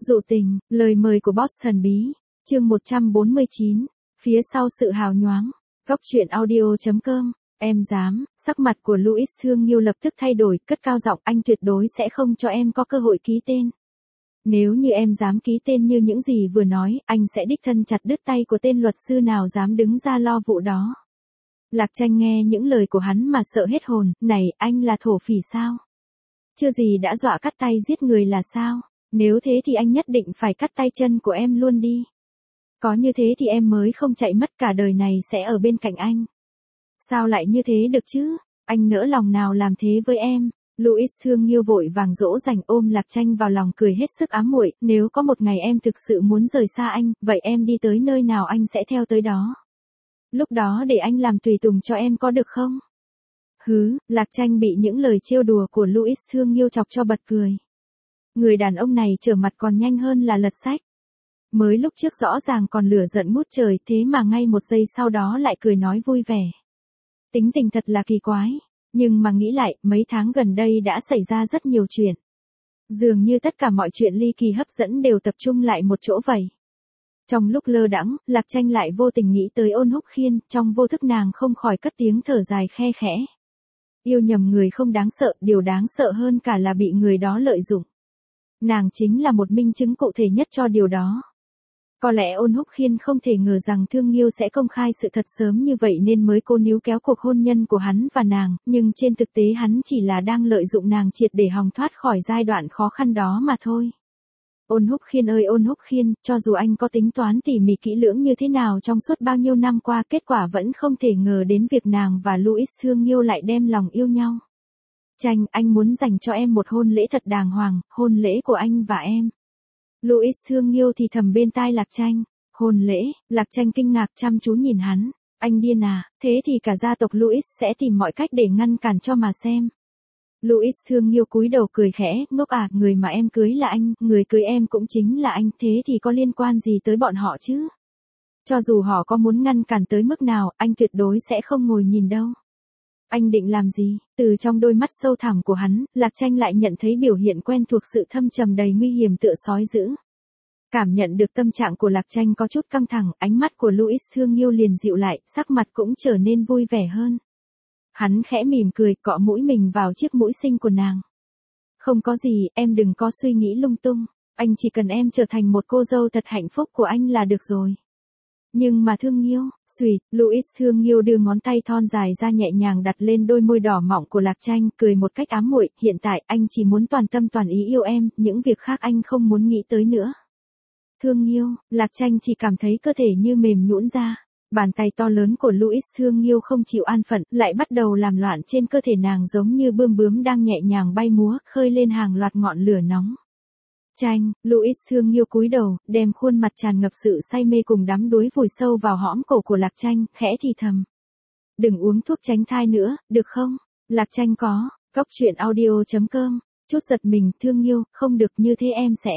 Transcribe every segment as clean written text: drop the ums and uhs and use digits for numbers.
Dụ tình, lời mời của boss thần bí. Chương 149. Phía sau sự hào nhoáng. Góc truyện audio.com. Em dám. Sắc mặt của Louis Thương Nghiêu lập tức thay đổi, cất cao giọng, anh tuyệt đối sẽ không cho em có cơ hội ký tên. Nếu như em dám ký tên như những gì vừa nói, anh sẽ đích thân chặt đứt tay của tên luật sư nào dám đứng ra lo vụ đó. Lạc Tranh nghe những lời của hắn mà sợ hết hồn, này, anh là thổ phỉ sao? Chưa gì đã dọa cắt tay giết người là sao? Nếu thế thì anh nhất định phải cắt tay chân của em luôn đi. Có như thế thì em mới không chạy mất, cả đời này sẽ ở bên cạnh anh. Sao lại như thế được chứ? Anh nỡ lòng nào làm thế với em? Louis Thương Nghiêu vội vàng dỗ dành ôm Lạc Tranh vào lòng, cười hết sức ám muội, nếu có một ngày em thực sự muốn rời xa anh, vậy em đi tới nơi nào anh sẽ theo tới đó. Lúc đó để anh làm tùy tùng cho em có được không? Hứ, Lạc Tranh bị những lời trêu đùa của Louis Thương Nghiêu chọc cho bật cười. Người đàn ông này trở mặt còn nhanh hơn là lật sách. Mới lúc trước rõ ràng còn lửa giận ngút trời, thế mà ngay một giây sau đó lại cười nói vui vẻ. Tính tình thật là kỳ quái, nhưng mà nghĩ lại, mấy tháng gần đây đã xảy ra rất nhiều chuyện. Dường như tất cả mọi chuyện ly kỳ hấp dẫn đều tập trung lại một chỗ vậy. Trong lúc lơ đãng, Lạc Tranh lại vô tình nghĩ tới Ôn Húc Khiên, trong vô thức nàng không khỏi cất tiếng thở dài khe khẽ. Yêu nhầm người không đáng sợ, điều đáng sợ hơn cả là bị người đó lợi dụng. Nàng chính là một minh chứng cụ thể nhất cho điều đó. Có lẽ Ôn Húc Khiên không thể ngờ rằng Thương Nghiêu sẽ công khai sự thật sớm như vậy nên mới cố níu kéo cuộc hôn nhân của hắn và nàng, nhưng trên thực tế hắn chỉ là đang lợi dụng nàng triệt để hòng thoát khỏi giai đoạn khó khăn đó mà thôi. Ôn Húc Khiên ơi Ôn Húc Khiên, cho dù anh có tính toán tỉ mỉ kỹ lưỡng như thế nào trong suốt bao nhiêu năm qua, kết quả vẫn không thể ngờ đến việc nàng và Louis Thương Nghiêu lại đem lòng yêu nhau. Tranh, anh muốn dành cho em một hôn lễ thật đàng hoàng, hôn lễ của anh và em. Louis Thương Nghiêu thì thầm bên tai Lạc Tranh. Hôn lễ? Lạc Tranh kinh ngạc chăm chú nhìn hắn. Anh điên à? Thế thì cả gia tộc Louis sẽ tìm mọi cách để ngăn cản cho mà xem. Louis Thương Nghiêu cúi đầu cười khẽ, ngốc à, người mà em cưới là anh, người cưới em cũng chính là anh, thế thì có liên quan gì tới bọn họ chứ? Cho dù họ có muốn ngăn cản tới mức nào, anh tuyệt đối sẽ không ngồi nhìn đâu. Anh định làm gì? Từ trong đôi mắt sâu thẳm của hắn, Lạc Tranh lại nhận thấy biểu hiện quen thuộc, sự thâm trầm đầy nguy hiểm tựa sói dữ. Cảm nhận được tâm trạng của Lạc Tranh có chút căng thẳng, ánh mắt của Louis Thương Nghiêu liền dịu lại, sắc mặt cũng trở nên vui vẻ hơn. Hắn khẽ mỉm cười, cọ mũi mình vào chiếc mũi xinh của nàng. Không có gì, em đừng có suy nghĩ lung tung, anh chỉ cần em trở thành một cô dâu thật hạnh phúc của anh là được rồi. Nhưng mà Thương Nghiêu, xuỵt, Louis Thương Nghiêu đưa ngón tay thon dài ra nhẹ nhàng đặt lên đôi môi đỏ mọng của Lạc Tranh, cười một cách ám muội, hiện tại anh chỉ muốn toàn tâm toàn ý yêu em, những việc khác anh không muốn nghĩ tới nữa. Thương Nghiêu, Lạc Tranh chỉ cảm thấy cơ thể như mềm nhũn ra. Bàn tay to lớn của Louis Thương Nghiêu không chịu an phận, lại bắt đầu làm loạn trên cơ thể nàng giống như bươm bướm đang nhẹ nhàng bay múa, khơi lên hàng loạt ngọn lửa nóng. Tranh, Louis Thương Nghiêu cúi đầu, đem khuôn mặt tràn ngập sự say mê cùng đắm đuối vùi sâu vào hõm cổ của Lạc Tranh, khẽ thì thầm. Đừng uống thuốc tránh thai nữa, được không? Lạc Tranh có, góc truyện audio.com, chút giật mình, Thương Nghiêu, không được, như thế em sẽ.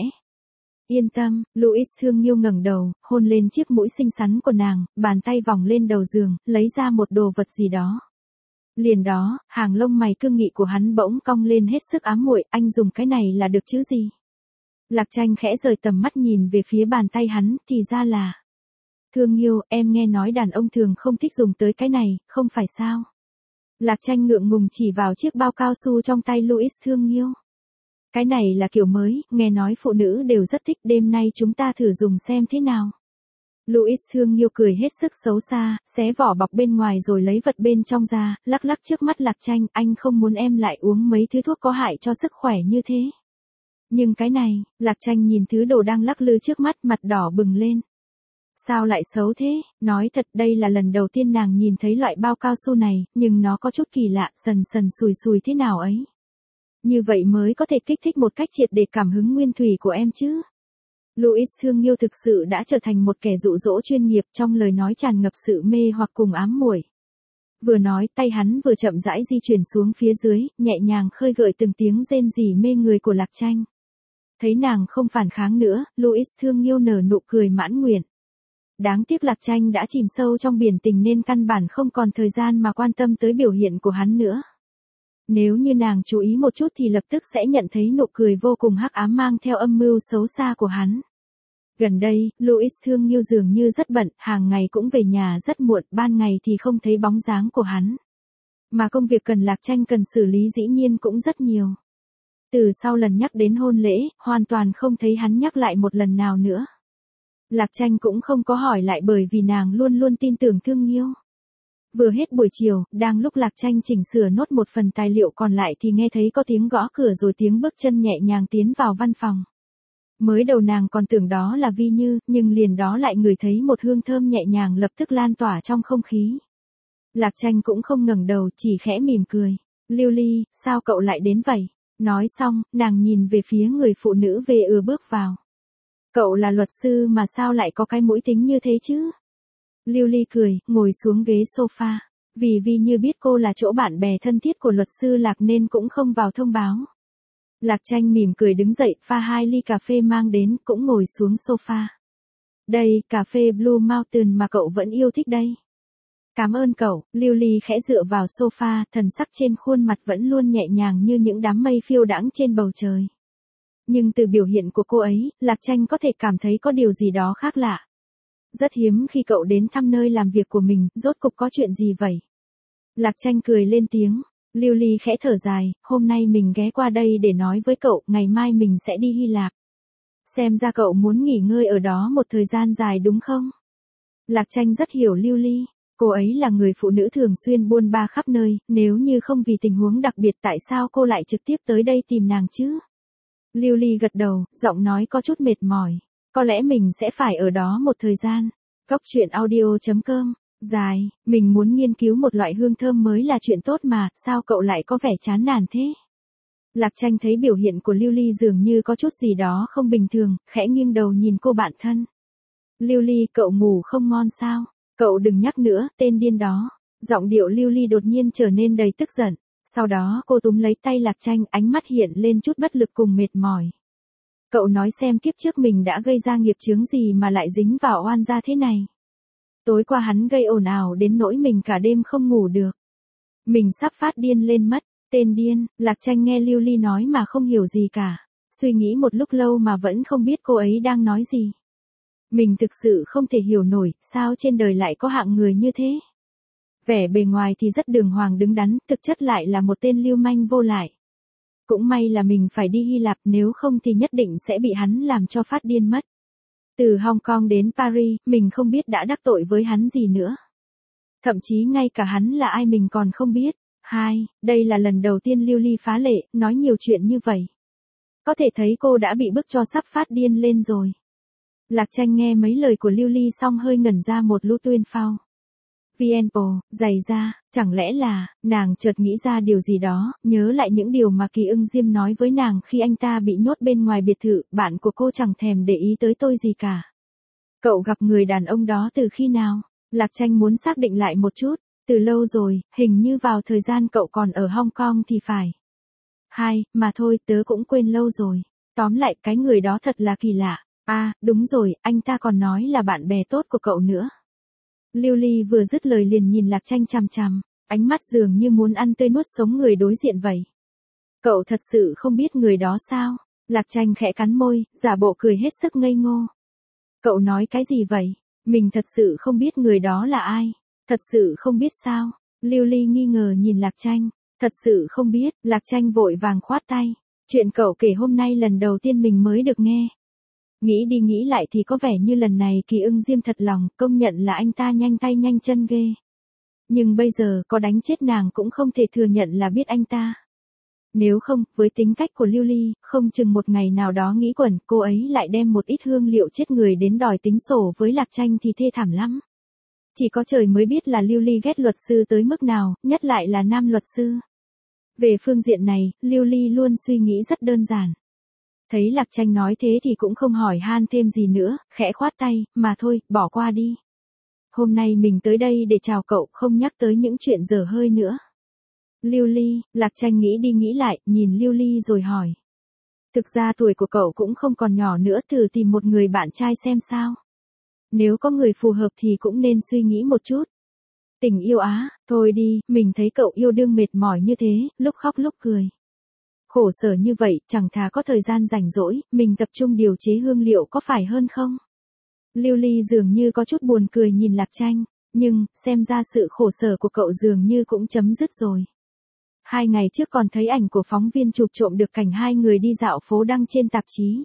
Yên tâm, Louis Thương Nghiêu ngẩng đầu, hôn lên chiếc mũi xinh xắn của nàng, bàn tay vòng lên đầu giường, lấy ra một đồ vật gì đó. Liền đó, hàng lông mày cương nghị của hắn bỗng cong lên hết sức ám muội, anh dùng cái này là được chứ gì? Lạc Tranh khẽ rời tầm mắt nhìn về phía bàn tay hắn, thì ra là. Thương Nghiêu, em nghe nói đàn ông thường không thích dùng tới cái này, không phải sao? Lạc Tranh ngượng ngùng chỉ vào chiếc bao cao su trong tay Louis Thương Nghiêu. Cái này là kiểu mới, nghe nói phụ nữ đều rất thích, đêm nay chúng ta thử dùng xem thế nào. Louis Thương Nghiêu cười hết sức xấu xa, xé vỏ bọc bên ngoài rồi lấy vật bên trong ra, lắc lắc trước mắt Lạc Tranh, anh không muốn em lại uống mấy thứ thuốc có hại cho sức khỏe như thế. Nhưng cái này, Lạc Tranh nhìn thứ đồ đang lắc lư trước mắt, mặt đỏ bừng lên. Sao lại xấu thế? Nói thật, đây là lần đầu tiên nàng nhìn thấy loại bao cao su này, nhưng nó có chút kỳ lạ, sần sần sùi sùi thế nào ấy. Như vậy mới có thể kích thích một cách triệt để cảm hứng nguyên thủy của em chứ. Louis Thương Nghiêu thực sự đã trở thành một kẻ dụ dỗ chuyên nghiệp, trong lời nói tràn ngập sự mê hoặc cùng ám muội. Vừa nói, tay hắn vừa chậm rãi di chuyển xuống phía dưới, nhẹ nhàng khơi gợi từng tiếng rên rỉ mê người của Lạc Tranh. Thấy nàng không phản kháng nữa, Louis Thương Nghiêu nở nụ cười mãn nguyện. Đáng tiếc Lạc Tranh đã chìm sâu trong biển tình nên căn bản không còn thời gian mà quan tâm tới biểu hiện của hắn nữa. Nếu như nàng chú ý một chút thì lập tức sẽ nhận thấy nụ cười vô cùng hắc ám mang theo âm mưu xấu xa của hắn. Gần đây, Louis Thương Nghiêu dường như rất bận, hàng ngày cũng về nhà rất muộn, ban ngày thì không thấy bóng dáng của hắn. Mà công việc cần Lạc Tranh cần xử lý dĩ nhiên cũng rất nhiều. Từ sau lần nhắc đến hôn lễ, hoàn toàn không thấy hắn nhắc lại một lần nào nữa. Lạc Tranh cũng không có hỏi lại bởi vì nàng luôn luôn tin tưởng Thương Nghiêu. Vừa hết buổi chiều, đang lúc Lạc Tranh chỉnh sửa nốt một phần tài liệu còn lại thì nghe thấy có tiếng gõ cửa rồi tiếng bước chân nhẹ nhàng tiến vào văn phòng. Mới đầu nàng còn tưởng đó là Vi Như, nhưng liền đó lại ngửi thấy một hương thơm nhẹ nhàng lập tức lan tỏa trong không khí. Lạc Tranh cũng không ngẩng đầu, chỉ khẽ mỉm cười. Lưu Ly, sao cậu lại đến vậy? Nói xong, nàng nhìn về phía người phụ nữ về bước vào. Cậu là luật sư mà sao lại có cái mũi tính như thế chứ? Lưu Ly cười, ngồi xuống ghế sofa. Vì Vi Như biết cô là chỗ bạn bè thân thiết của luật sư Lạc nên cũng không vào thông báo. Lạc Tranh mỉm cười đứng dậy, pha 2 ly cà phê mang đến, cũng ngồi xuống sofa. Đây, cà phê Blue Mountain mà cậu vẫn yêu thích đây. Cảm ơn cậu, Lưu Ly khẽ dựa vào sofa, thần sắc trên khuôn mặt vẫn luôn nhẹ nhàng như những đám mây phiêu đãng trên bầu trời. Nhưng từ biểu hiện của cô ấy, Lạc Tranh có thể cảm thấy có điều gì đó khác lạ. Rất hiếm khi cậu đến thăm nơi làm việc của mình, rốt cục có chuyện gì vậy? Lạc Tranh cười lên tiếng. Lưu Ly khẽ thở dài, hôm nay mình ghé qua đây để nói với cậu, ngày mai mình sẽ đi Hy Lạp. Xem ra cậu muốn nghỉ ngơi ở đó một thời gian dài đúng không? Lạc Tranh rất hiểu Lưu Ly, cô ấy là người phụ nữ thường xuyên buôn ba khắp nơi, nếu như không vì tình huống đặc biệt tại sao cô lại trực tiếp tới đây tìm nàng chứ? Lưu Ly gật đầu, giọng nói có chút mệt mỏi. Có lẽ mình sẽ phải ở đó một thời gian. Góc truyện audio.com. Dài, mình muốn nghiên cứu một loại hương thơm mới là chuyện tốt mà, sao cậu lại có vẻ chán nản thế? Lạc Tranh thấy biểu hiện của Lưu Ly dường như có chút gì đó không bình thường, khẽ nghiêng đầu nhìn cô bạn thân. Lưu Ly, cậu ngủ không ngon sao? Cậu đừng nhắc nữa, tên điên đó. Giọng điệu Lưu Ly đột nhiên trở nên đầy tức giận. Sau đó cô túm lấy tay Lạc Tranh, ánh mắt hiện lên chút bất lực cùng mệt mỏi. Cậu nói xem kiếp trước mình đã gây ra nghiệp chướng gì mà lại dính vào oan gia thế này. Tối qua hắn gây ồn ào đến nỗi mình cả đêm không ngủ được. Mình sắp phát điên lên mất. Tên điên, Lạc Tranh nghe Lưu Ly nói mà không hiểu gì cả. Suy nghĩ một lúc lâu mà vẫn không biết cô ấy đang nói gì. Mình thực sự không thể hiểu nổi, sao trên đời lại có hạng người như thế. Vẻ bề ngoài thì rất đường hoàng đứng đắn, thực chất lại là một tên lưu manh vô lại. Cũng may là mình phải đi Hy Lạp, nếu không thì nhất định sẽ bị hắn làm cho phát điên mất. Từ Hong Kong đến Paris, mình không biết đã đắc tội với hắn gì nữa. Thậm chí ngay cả hắn là ai mình còn không biết. Đây là lần đầu tiên Lưu Ly phá lệ, nói nhiều chuyện như vậy. Có thể thấy cô đã bị bức cho sắp phát điên lên rồi. Lạc Tranh nghe mấy lời của Lưu Ly xong hơi ngẩn ra một lúc tuyên phao. VNPO, giày da, chẳng lẽ là, nàng chợt nghĩ ra điều gì đó, nhớ lại những điều mà Kỳ Ưng Diêm nói với nàng khi anh ta bị nhốt bên ngoài biệt thự, bạn của cô chẳng thèm để ý tới tôi gì cả. Cậu gặp người đàn ông đó từ khi nào? Lạc Tranh muốn xác định lại một chút, từ lâu rồi, hình như vào thời gian cậu còn ở Hong Kong thì phải. Mà thôi, tớ cũng quên lâu rồi. Tóm lại, cái người đó thật là kỳ lạ. Đúng rồi, anh ta còn nói là bạn bè tốt của cậu nữa. Lưu Ly vừa dứt lời liền nhìn Lạc Tranh chằm chằm, ánh mắt dường như muốn ăn tươi nuốt sống người đối diện vậy. Cậu thật sự không biết người đó sao? Lạc Tranh khẽ cắn môi, giả bộ cười hết sức ngây ngô. Cậu nói cái gì vậy? Mình thật sự không biết người đó là ai. Thật sự không biết sao? Lưu Ly nghi ngờ nhìn Lạc Tranh. Thật sự không biết, Lạc Tranh vội vàng khoát tay. Chuyện cậu kể hôm nay lần đầu tiên mình mới được nghe. Nghĩ đi nghĩ lại thì có vẻ như lần này Kỳ Ưng Diêm thật lòng, công nhận là anh ta nhanh tay nhanh chân ghê. Nhưng bây giờ, có đánh chết nàng cũng không thể thừa nhận là biết anh ta. Nếu không, với tính cách của Lưu Ly, không chừng một ngày nào đó nghĩ quẩn, cô ấy lại đem một ít hương liệu chết người đến đòi tính sổ với Lạc Tranh thì thê thảm lắm. Chỉ có trời mới biết là Lưu Ly ghét luật sư tới mức nào, nhất lại là nam luật sư. Về phương diện này, Lưu Ly luôn suy nghĩ rất đơn giản. Thấy Lạc Tranh nói thế thì cũng không hỏi han thêm gì nữa, khẽ khoát tay, mà thôi, bỏ qua đi. Hôm nay mình tới đây để chào cậu, không nhắc tới những chuyện dở hơi nữa. Lưu Ly, Lạc Tranh nghĩ đi nghĩ lại, nhìn Lưu Ly rồi hỏi. Thực ra tuổi của cậu cũng không còn nhỏ nữa, thử tìm một người bạn trai xem sao. Nếu có người phù hợp thì cũng nên suy nghĩ một chút. Tình yêu á, thôi đi, mình thấy cậu yêu đương mệt mỏi như thế, lúc khóc lúc cười. Khổ sở như vậy, chẳng thà có thời gian rảnh rỗi, mình tập trung điều chế hương liệu có phải hơn không? Lưu Ly dường như có chút buồn cười nhìn Lạc Tranh, nhưng, xem ra sự khổ sở của cậu dường như cũng chấm dứt rồi. 2 ngày trước còn thấy ảnh của phóng viên chụp trộm được cảnh 2 người đi dạo phố đăng trên tạp chí.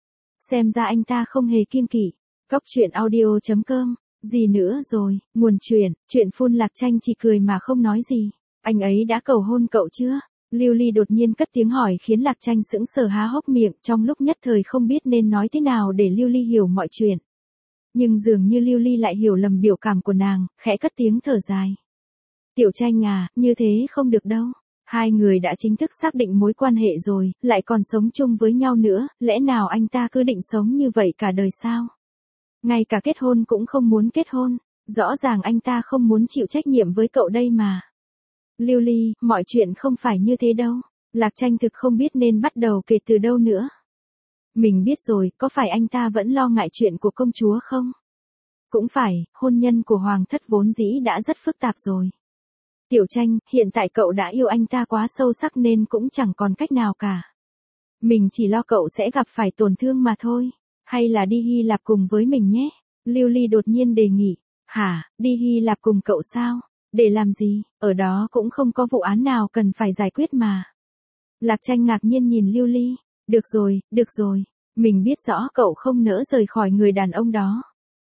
Xem ra anh ta không hề kiêng kỵ. Cốc truyện audio.com. Gì nữa rồi, nguồn chuyện phun Lạc Tranh chỉ cười mà không nói gì. Anh ấy đã cầu hôn cậu chưa? Lưu Ly đột nhiên cất tiếng hỏi khiến Lạc Tranh sững sờ há hốc miệng, trong lúc nhất thời không biết nên nói thế nào để Lưu Ly hiểu mọi chuyện. Nhưng dường như Lưu Ly lại hiểu lầm biểu cảm của nàng, khẽ cất tiếng thở dài. Tiểu Tranh à, như thế không được đâu. 2 người đã chính thức xác định mối quan hệ rồi, lại còn sống chung với nhau nữa, lẽ nào anh ta cứ định sống như vậy cả đời sao? Ngay cả kết hôn cũng không muốn kết hôn, rõ ràng anh ta không muốn chịu trách nhiệm với cậu đây mà. Lưu Ly, mọi chuyện không phải như thế đâu. Lạc Tranh thực không biết nên bắt đầu kể từ đâu nữa. Mình biết rồi, có phải anh ta vẫn lo ngại chuyện của công chúa không? Cũng phải, hôn nhân của hoàng thất vốn dĩ đã rất phức tạp rồi. Tiểu Tranh, hiện tại cậu đã yêu anh ta quá sâu sắc nên cũng chẳng còn cách nào cả. Mình chỉ lo cậu sẽ gặp phải tổn thương mà thôi. Hay là đi Hy Lạp cùng với mình nhé? Lưu Ly đột nhiên đề nghị. Hả, đi Hy Lạp cùng cậu sao? Để làm gì? Ở đó cũng không có vụ án nào cần phải giải quyết mà. Lạc Tranh ngạc nhiên nhìn Lưu Ly. Được rồi. Mình biết rõ cậu không nỡ rời khỏi người đàn ông đó.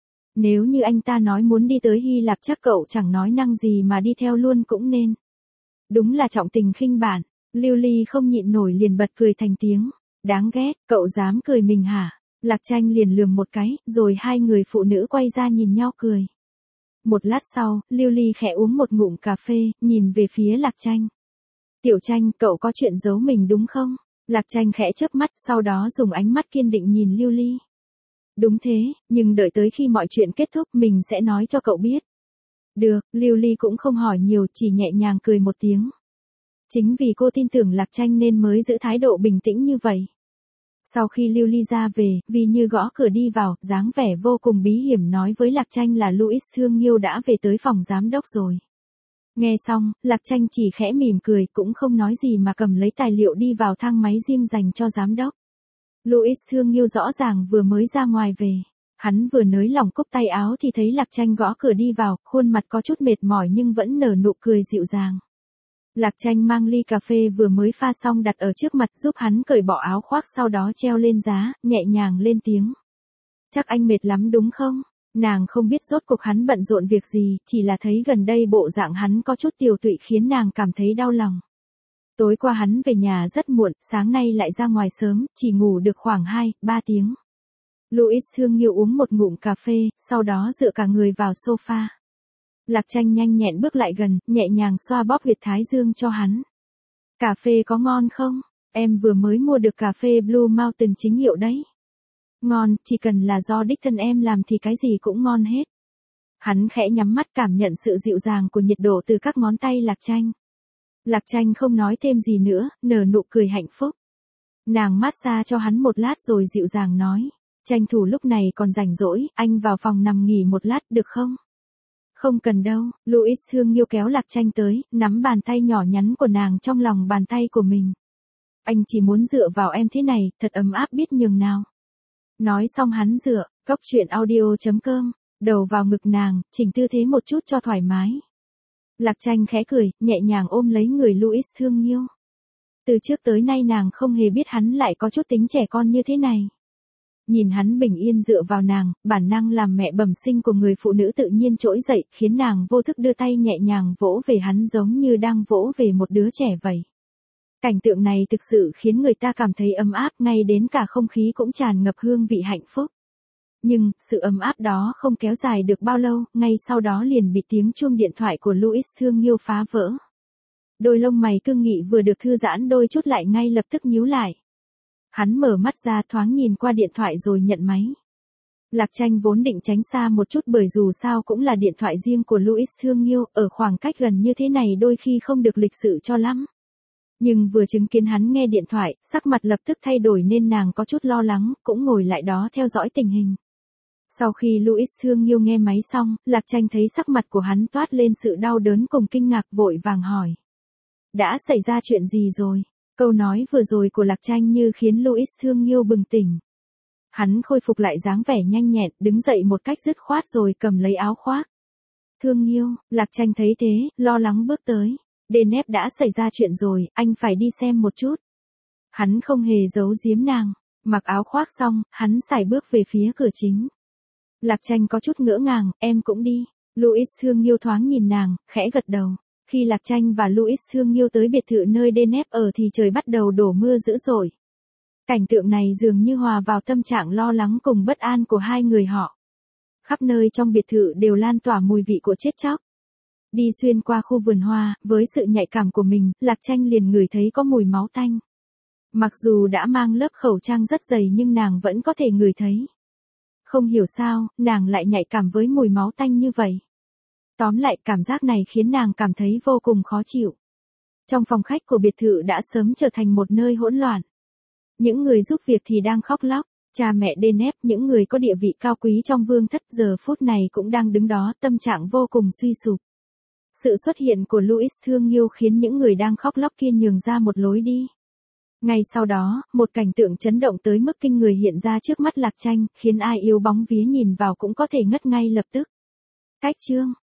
Nếu như anh ta nói muốn đi tới Hy Lạp chắc cậu chẳng nói năng gì mà đi theo luôn cũng nên. Đúng là trọng tình khinh bạn. Lưu Ly không nhịn nổi liền bật cười thành tiếng. Đáng ghét, cậu dám cười mình hả? Lạc Tranh liền lườm một cái, rồi 2 người phụ nữ quay ra nhìn nhau cười. Một lát sau, Lưu Ly khẽ uống một ngụm cà phê, nhìn về phía Lạc Tranh. Tiểu Tranh, cậu có chuyện giấu mình đúng không? Lạc Tranh khẽ chớp mắt, sau đó dùng ánh mắt kiên định nhìn Lưu Ly. Đúng thế, nhưng đợi tới khi mọi chuyện kết thúc mình sẽ nói cho cậu biết. Được, Lưu Ly cũng không hỏi nhiều, chỉ nhẹ nhàng cười một tiếng. Chính vì cô tin tưởng Lạc Tranh nên mới giữ thái độ bình tĩnh như vậy. Sau khi Lưu Ly ra về, Vi Như gõ cửa đi vào, dáng vẻ vô cùng bí hiểm nói với Lạc Tranh là Louis Thương Nghiêu đã về tới phòng giám đốc rồi. Nghe xong, Lạc Tranh chỉ khẽ mỉm cười, cũng không nói gì mà cầm lấy tài liệu đi vào thang máy riêng dành cho giám đốc. Louis Thương Nghiêu rõ ràng vừa mới ra ngoài về. Hắn vừa nới lỏng cúc tay áo thì thấy Lạc Tranh gõ cửa đi vào, khuôn mặt có chút mệt mỏi nhưng vẫn nở nụ cười dịu dàng. Lạc Tranh mang ly cà phê vừa mới pha xong đặt ở trước mặt giúp hắn cởi bỏ áo khoác sau đó treo lên giá, nhẹ nhàng lên tiếng. Chắc anh mệt lắm đúng không? Nàng không biết rốt cuộc hắn bận rộn việc gì, chỉ là thấy gần đây bộ dạng hắn có chút tiều tụy khiến nàng cảm thấy đau lòng. Tối qua hắn về nhà rất muộn, sáng nay lại ra ngoài sớm, chỉ ngủ được khoảng 2-3 tiếng. Louis Thương Nghiêu uống một ngụm cà phê, sau đó dựa cả người vào sofa. Lạc Tranh nhanh nhẹn bước lại gần, nhẹ nhàng xoa bóp huyệt thái dương cho hắn. Cà phê có ngon không? Em vừa mới mua được cà phê Blue Mountain chính hiệu đấy. Ngon, chỉ cần là do đích thân em làm thì cái gì cũng ngon hết. Hắn khẽ nhắm mắt cảm nhận sự dịu dàng của nhiệt độ từ các ngón tay Lạc Tranh. Lạc Tranh không nói thêm gì nữa, nở nụ cười hạnh phúc. Nàng massage cho hắn một lát rồi dịu dàng nói. Tranh thủ lúc này còn rảnh rỗi, anh vào phòng nằm nghỉ một lát được không? Không cần đâu, Louis Thương Nghiêu kéo Lạc Tranh tới, nắm bàn tay nhỏ nhắn của nàng trong lòng bàn tay của mình. Anh chỉ muốn dựa vào em thế này, thật ấm áp biết nhường nào. Nói xong hắn dựa, cốc truyện audio.com, đầu vào ngực nàng, chỉnh tư thế một chút cho thoải mái. Lạc Tranh khẽ cười, nhẹ nhàng ôm lấy người Louis Thương Nghiêu. Từ trước tới nay nàng không hề biết hắn lại có chút tính trẻ con như thế này. Nhìn hắn bình yên dựa vào nàng, bản năng làm mẹ bẩm sinh của người phụ nữ tự nhiên trỗi dậy, khiến nàng vô thức đưa tay nhẹ nhàng vỗ về hắn giống như đang vỗ về một đứa trẻ vậy. Cảnh tượng này thực sự khiến người ta cảm thấy ấm áp, ngay đến cả không khí cũng tràn ngập hương vị hạnh phúc. Nhưng, sự ấm áp đó không kéo dài được bao lâu, ngay sau đó liền bị tiếng chuông điện thoại của Louis Thương Nghiêu phá vỡ. Đôi lông mày cương nghị vừa được thư giãn đôi chút lại ngay lập tức nhíu lại. Hắn mở mắt ra thoáng nhìn qua điện thoại rồi nhận máy. Lạc Tranh vốn định tránh xa một chút bởi dù sao cũng là điện thoại riêng của Louis Thương Nghiêu, ở khoảng cách gần như thế này đôi khi không được lịch sự cho lắm. Nhưng vừa chứng kiến hắn nghe điện thoại, sắc mặt lập tức thay đổi nên nàng có chút lo lắng, cũng ngồi lại đó theo dõi tình hình. Sau khi Louis Thương Nghiêu nghe máy xong, Lạc Tranh thấy sắc mặt của hắn toát lên sự đau đớn cùng kinh ngạc, vội vàng hỏi. Đã xảy ra chuyện gì rồi? Câu nói vừa rồi của Lạc Tranh như khiến Louis Thương Nghiêu bừng tỉnh. Hắn khôi phục lại dáng vẻ nhanh nhẹn, đứng dậy một cách dứt khoát rồi cầm lấy áo khoác. Thương Nghiêu, Lạc Tranh thấy thế, lo lắng bước tới. Deneb đã xảy ra chuyện rồi, anh phải đi xem một chút. Hắn không hề giấu giếm nàng. Mặc áo khoác xong, hắn sải bước về phía cửa chính. Lạc Tranh có chút ngỡ ngàng, em cũng đi. Louis Thương Nghiêu thoáng nhìn nàng, khẽ gật đầu. Khi Lạc Tranh và Louis Thương Nghiêu tới biệt thự nơi Deneb ở thì trời bắt đầu đổ mưa dữ dội. Cảnh tượng này dường như hòa vào tâm trạng lo lắng cùng bất an của hai người họ. Khắp nơi trong biệt thự đều lan tỏa mùi vị của chết chóc. Đi xuyên qua khu vườn hoa, với sự nhạy cảm của mình, Lạc Tranh liền ngửi thấy có mùi máu tanh. Mặc dù đã mang lớp khẩu trang rất dày nhưng nàng vẫn có thể ngửi thấy. Không hiểu sao, nàng lại nhạy cảm với mùi máu tanh như vậy. Tóm lại, cảm giác này khiến nàng cảm thấy vô cùng khó chịu. Trong phòng khách của biệt thự đã sớm trở thành một nơi hỗn loạn. Những người giúp việc thì đang khóc lóc. Cha mẹ Deneb, những người có địa vị cao quý trong vương thất giờ phút này cũng đang đứng đó, tâm trạng vô cùng suy sụp. Sự xuất hiện của Louis Thương Nghiêu khiến những người đang khóc lóc kia nhường ra một lối đi. Ngay sau đó, một cảnh tượng chấn động tới mức kinh người hiện ra trước mắt Lạc Tranh, khiến ai yêu bóng vía nhìn vào cũng có thể ngất ngay lập tức. Cách chương